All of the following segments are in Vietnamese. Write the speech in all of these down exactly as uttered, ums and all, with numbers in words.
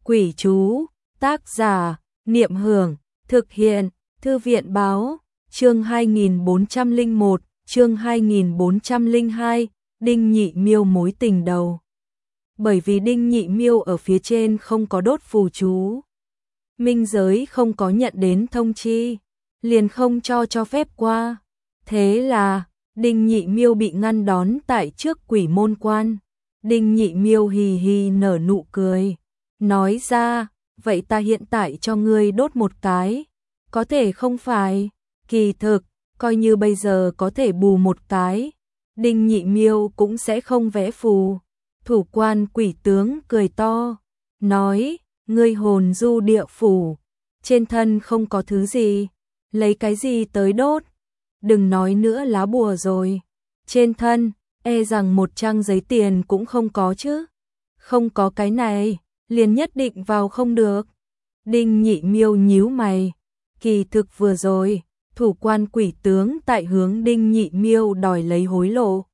Quỷ chú, tác giả, Niệm Hưởng, thực hiện, Thư viện báo, chương hai nghìn bốn trăm lẻ một, chương hai nghìn bốn trăm lẻ hai, Đinh Nhị Miêu mối tình đầu. Bởi vì Đinh Nhị Miêu ở phía trên không có đốt phù chú, minh giới không có nhận đến thông chi, liền không cho cho phép qua. Thế là, Đinh Nhị Miêu bị ngăn đón tại trước quỷ môn quan. Đinh Nhị Miêu hì hì nở nụ cười, nói ra, vậy ta hiện tại cho ngươi đốt một cái, có thể không phải? Kỳ thực, coi như bây giờ có thể bù một cái, Đinh Nhị Miêu cũng sẽ không vẽ phù. Thủ quan quỷ tướng cười to, nói, ngươi hồn du địa phủ, trên thân không có thứ gì, lấy cái gì tới đốt? Đừng nói nữa lá bùa rồi, trên thân, e rằng một trang giấy tiền cũng không có chứ. Không có cái này, liền nhất định vào không được. Đinh Nhị Miêu nhíu mày, kỳ thực vừa rồi, thủ quan quỷ tướng tại hướng Đinh Nhị Miêu đòi lấy hối lộ.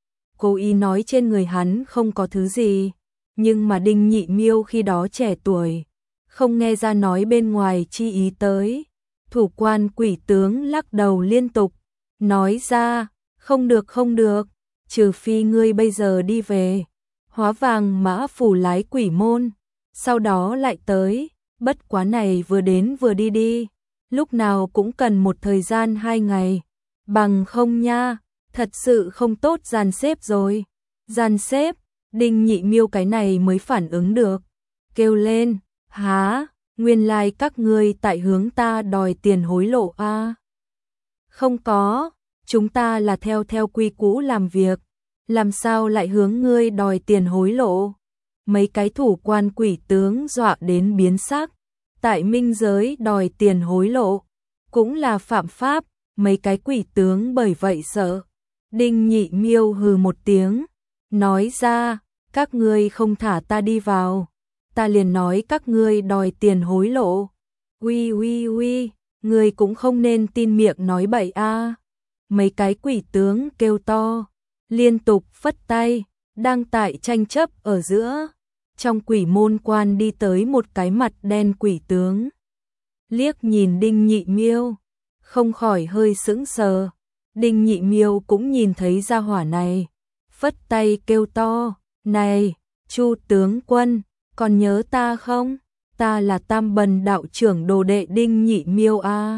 Cố ý nói trên người hắn không có thứ gì, nhưng mà Đinh Nhị Miêu khi đó trẻ tuổi, không nghe ra nói bên ngoài chi ý tới. Thủ quan quỷ tướng lắc đầu liên tục, nói ra, không được không được, trừ phi ngươi bây giờ đi về, hóa vàng mã phủ lái quỷ môn, sau đó lại tới, bất quá này vừa đến vừa đi đi, lúc nào cũng cần một thời gian hai ngày, bằng không nha, thật sự không tốt dàn xếp rồi. Dàn xếp, Đinh Nhị Miêu cái này mới phản ứng được, kêu lên, há, nguyên lai like các ngươi tại hướng ta đòi tiền hối lộ a? À? Không có, chúng ta là theo theo quy cũ làm việc, làm sao lại hướng ngươi đòi tiền hối lộ? Mấy cái thủ quan quỷ tướng dọa đến biến sắc, tại minh giới đòi tiền hối lộ, cũng là phạm pháp, mấy cái quỷ tướng bởi vậy sợ. Đinh Nhị Miêu hừ một tiếng, nói ra, các ngươi không thả ta đi vào, ta liền nói các ngươi đòi tiền hối lộ. Uy uy uy, ngươi cũng không nên tin miệng nói bậy a. À. Mấy cái quỷ tướng kêu to, liên tục phất tay, đang tại tranh chấp ở giữa. Trong quỷ môn quan đi tới một cái mặt đen quỷ tướng, liếc nhìn Đinh Nhị Miêu, không khỏi hơi sững sờ. Đinh Nhị Miêu cũng nhìn thấy gia hỏa này, phất tay kêu to, này, Chu tướng quân, còn nhớ ta không? Ta là Tam Bần đạo trưởng đồ đệ Đinh Nhị Miêu a. À.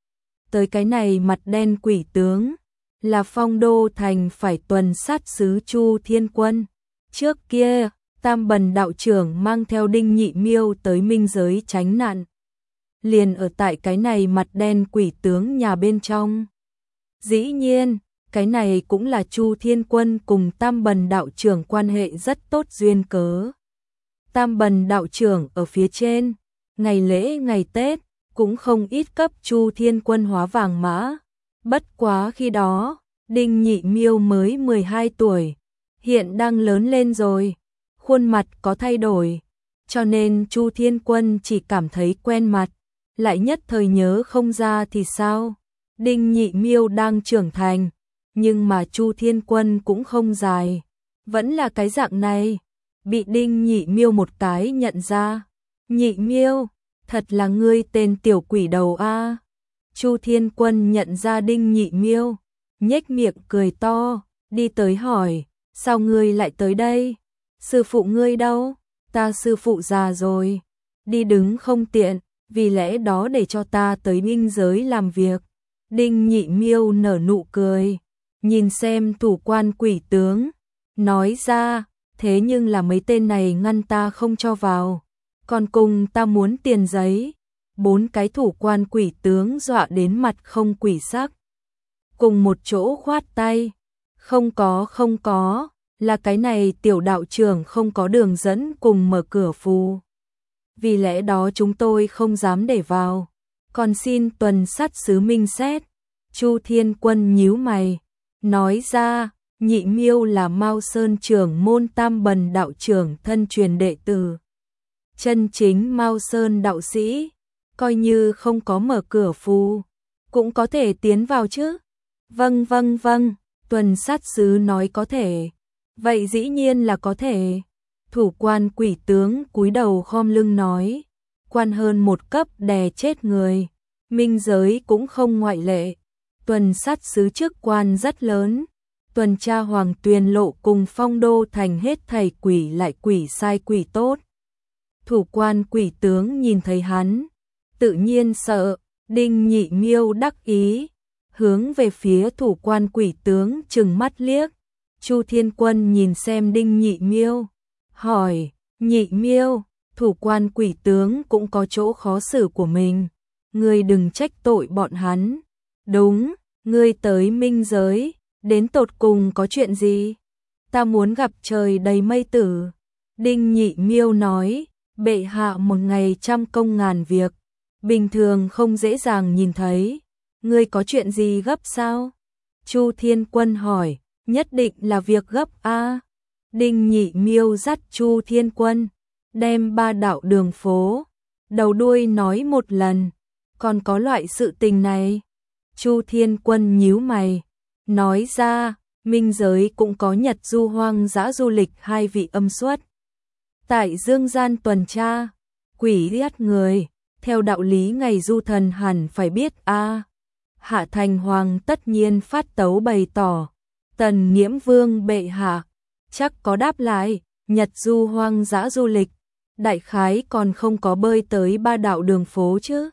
Tới cái này mặt đen quỷ tướng, là Phong Đô thành phải tuần sát sứ Chu Thiên Quân. Trước kia, Tam Bần đạo trưởng mang theo Đinh Nhị Miêu tới minh giới tránh nạn, liền ở tại cái này mặt đen quỷ tướng nhà bên trong. Dĩ nhiên, cái này cũng là Chu Thiên Quân cùng Tam Bần đạo trưởng quan hệ rất tốt duyên cớ. Tam Bần đạo trưởng ở phía trên, ngày lễ ngày Tết, cũng không ít cấp Chu Thiên Quân hóa vàng mã. Bất quá khi đó, Đinh Nhị Miêu mới mười hai tuổi, hiện đang lớn lên rồi, khuôn mặt có thay đổi, cho nên Chu Thiên Quân chỉ cảm thấy quen mặt, lại nhất thời nhớ không ra thì sao. Đinh Nhị Miêu đang trưởng thành, nhưng mà Chu Thiên Quân cũng không dài, vẫn là cái dạng này, bị Đinh Nhị Miêu một cái nhận ra. Nhị Miêu, thật là ngươi tên tiểu quỷ đầu a. À. Chu Thiên Quân nhận ra Đinh Nhị Miêu, nhếch miệng cười to, đi tới hỏi, sao ngươi lại tới đây? Sư phụ ngươi đâu? Ta sư phụ già rồi, đi đứng không tiện, vì lẽ đó để cho ta tới minh giới làm việc. Đinh Nhị Miêu nở nụ cười, nhìn xem thủ quan quỷ tướng, nói ra, thế nhưng là mấy tên này ngăn ta không cho vào, còn cùng ta muốn tiền giấy. Bốn cái thủ quan quỷ tướng dọa đến mặt không quỷ sắc, cùng một chỗ khoát tay, không có không có, là cái này tiểu đạo trưởng không có đường dẫn cùng mở cửa phù, vì lẽ đó chúng tôi không dám để vào, còn xin tuần sát sứ minh xét. Chu Thiên Quân nhíu mày, nói ra, Nhị Miêu là Mao Sơn trưởng môn Tam Bần đạo trưởng thân truyền đệ tử, chân chính Mao Sơn đạo sĩ, coi như không có mở cửa phù, cũng có thể tiến vào chứ? Vâng vâng vâng, tuần sát sứ nói có thể, vậy dĩ nhiên là có thể. Thủ quan quỷ tướng cúi đầu khom lưng nói, quan hơn một cấp đè chết người, minh giới cũng không ngoại lệ. Tuần sát sứ chức quan rất lớn, tuần tra hoàng tuyền lộ cùng phong đô thành hết thầy quỷ lại quỷ sai quỷ tốt. Thủ quan quỷ tướng nhìn thấy hắn, tự nhiên sợ, Đinh Nhị Miêu đắc ý, hướng về phía thủ quan quỷ tướng trừng mắt liếc. Chu Thiên Quân nhìn xem Đinh Nhị Miêu, hỏi, Nhị Miêu, thủ quan quỷ tướng cũng có chỗ khó xử của mình, ngươi đừng trách tội bọn hắn. Đúng, ngươi tới minh giới, đến tột cùng có chuyện gì? Ta muốn gặp trời đầy mây tử. Đinh Nhị Miêu nói, bệ hạ một ngày trăm công ngàn việc, bình thường không dễ dàng nhìn thấy, ngươi có chuyện gì gấp sao? Chu Thiên Quân hỏi, nhất định là việc gấp a. Đinh Nhị Miêu dắt Chu Thiên Quân, đem ba đạo đường phố, đầu đuôi nói một lần, còn có loại sự tình này. Chu Thiên Quân nhíu mày, nói ra, minh giới cũng có Nhật Du hoang dã du lịch hai vị âm xuất. Tại dương gian tuần tra, quỷ giết người, theo đạo lý ngày du thần hẳn phải biết a. Hạ Thành Hoàng tất nhiên phát tấu bày tỏ, Tần Nghiễm Vương bệ hạ, chắc có đáp lại, Nhật Du hoang dã du lịch, đại khái còn không có bơi tới ba đạo đường phố chứ.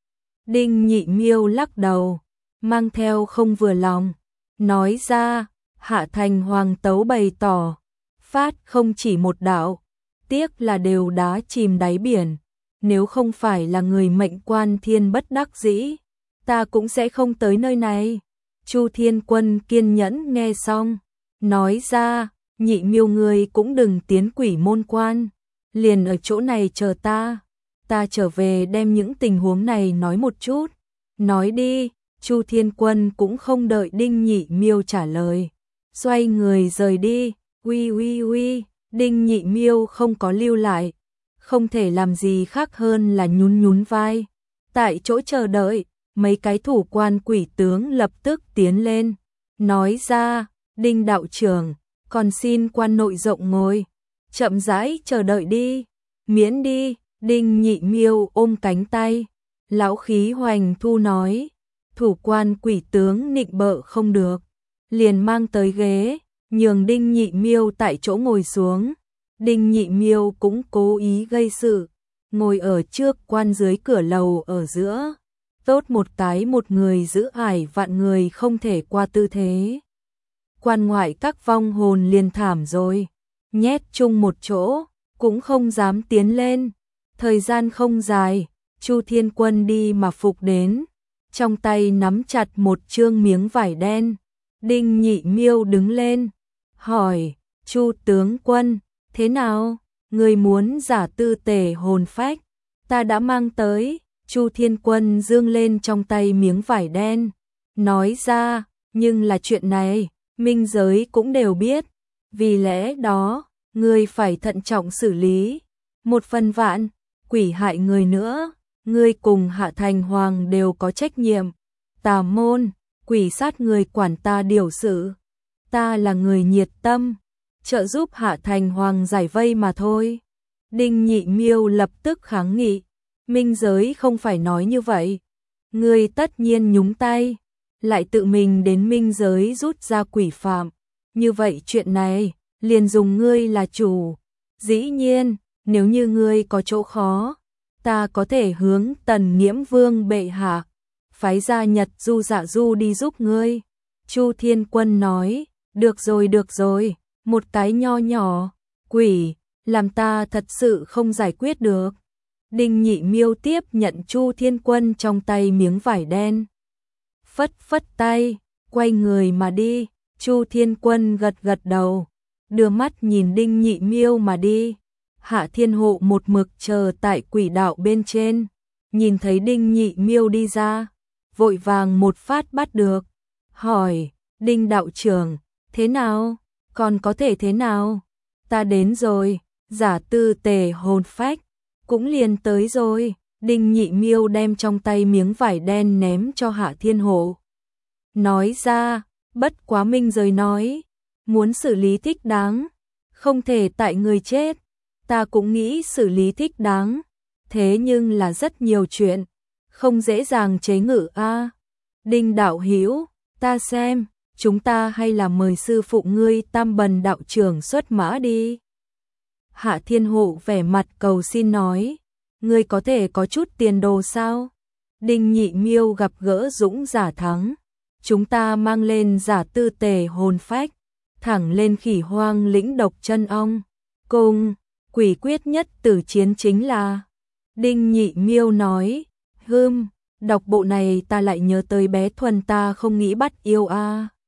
Đinh Nhị Miêu lắc đầu, mang theo không vừa lòng, nói ra, Hạ Thành Hoàng tấu bày tỏ, phát không chỉ một đạo, tiếc là đều đá chìm đáy biển, nếu không phải là người mệnh quan thiên bất đắc dĩ, ta cũng sẽ không tới nơi này. Chu Thiên Quân kiên nhẫn nghe xong, nói ra, Nhị Miêu người cũng đừng tiến quỷ môn quan, liền ở chỗ này chờ ta, ta trở về đem những tình huống này nói một chút. Nói đi. Chu Thiên Quân cũng không đợi Đinh Nhị Miêu trả lời, xoay người rời đi. Uy uy uy, Đinh Nhị Miêu không có lưu lại, không thể làm gì khác hơn là nhún nhún vai, tại chỗ chờ đợi. Mấy cái thủ quan quỷ tướng lập tức tiến lên, nói ra, Đinh đạo trưởng, còn xin quan nội rộng ngồi, chậm rãi chờ đợi đi, miễn đi. Đinh Nhị Miêu ôm cánh tay, lão khí hoành thu nói, thủ quan quỷ tướng nịnh bợ không được, liền mang tới ghế, nhường Đinh Nhị Miêu tại chỗ ngồi xuống. Đinh Nhị Miêu cũng cố ý gây sự, ngồi ở trước quan dưới cửa lầu ở giữa, tốt một cái một người giữ ải vạn người không thể qua tư thế. Quan ngoại các vong hồn liền thảm rồi, nhét chung một chỗ, cũng không dám tiến lên. Thời gian không dài, Chu Thiên Quân đi mà phục đến, trong tay nắm chặt một chương miếng vải đen. Đinh Nhị Miêu đứng lên, hỏi, Chu tướng quân, thế nào, người muốn giả tư tề hồn phách, ta đã mang tới. Chu Thiên Quân dương lên trong tay miếng vải đen, nói ra, nhưng là chuyện này, minh giới cũng đều biết, vì lẽ đó, ngươi phải thận trọng xử lý, một phần vạn, quỷ hại người nữa, ngươi cùng Hạ Thành Hoàng đều có trách nhiệm. Tà môn, quỷ sát người quản ta điều sự, ta là người nhiệt tâm, trợ giúp Hạ Thành Hoàng giải vây mà thôi. Đinh Nhị Miêu lập tức kháng nghị, minh giới không phải nói như vậy, ngươi tất nhiên nhúng tay, lại tự mình đến minh giới rút ra quỷ phạm, như vậy chuyện này, liền dùng ngươi là chủ. Dĩ nhiên, nếu như ngươi có chỗ khó, ta có thể hướng Tần Nghiễm Vương bệ hạ, phái ra Nhật Du Dạ Du đi giúp ngươi. Chu Thiên Quân nói, được rồi được rồi, một cái nho nhỏ, quỷ, làm ta thật sự không giải quyết được. Đinh Nhị Miêu tiếp nhận Chu Thiên Quân trong tay miếng vải đen, phất phất tay, quay người mà đi. Chu Thiên Quân gật gật đầu, đưa mắt nhìn Đinh Nhị Miêu mà đi. Hạ Thiên Hộ một mực chờ tại quỷ đạo bên trên, nhìn thấy Đinh Nhị Miêu đi ra, vội vàng một phát bắt được, hỏi, Đinh đạo trưởng, thế nào, còn có thể thế nào, ta đến rồi, giả tư tề hồn phách, cũng liền tới rồi. Đinh Nhị Miêu đem trong tay miếng vải đen ném cho Hạ Thiên Hộ, nói ra, bất quá minh giới nói, muốn xử lý thích đáng, Không thể tại người chết, ta cũng nghĩ xử lý thích đáng, thế nhưng là rất nhiều chuyện, không dễ dàng chế ngự a. Đinh đạo hữu, ta xem, chúng ta hay là mời sư phụ ngươi Tam Bần đạo trưởng xuất mã đi. Hạ Thiên Hộ vẻ mặt cầu xin nói, ngươi có thể có chút tiền đồ sao? Đinh Nhị Miêu gặp gỡ dũng giả thắng, chúng ta mang lên giả tư tề hồn phách, thẳng lên khỉ hoang lĩnh độc chân ong, cùng quỷ quyết nhất tử chiến chính là. Đinh Nhị Miêu nói, hưm, đọc bộ này ta lại nhớ tới bé Thuần ta không nghĩ bắt yêu a.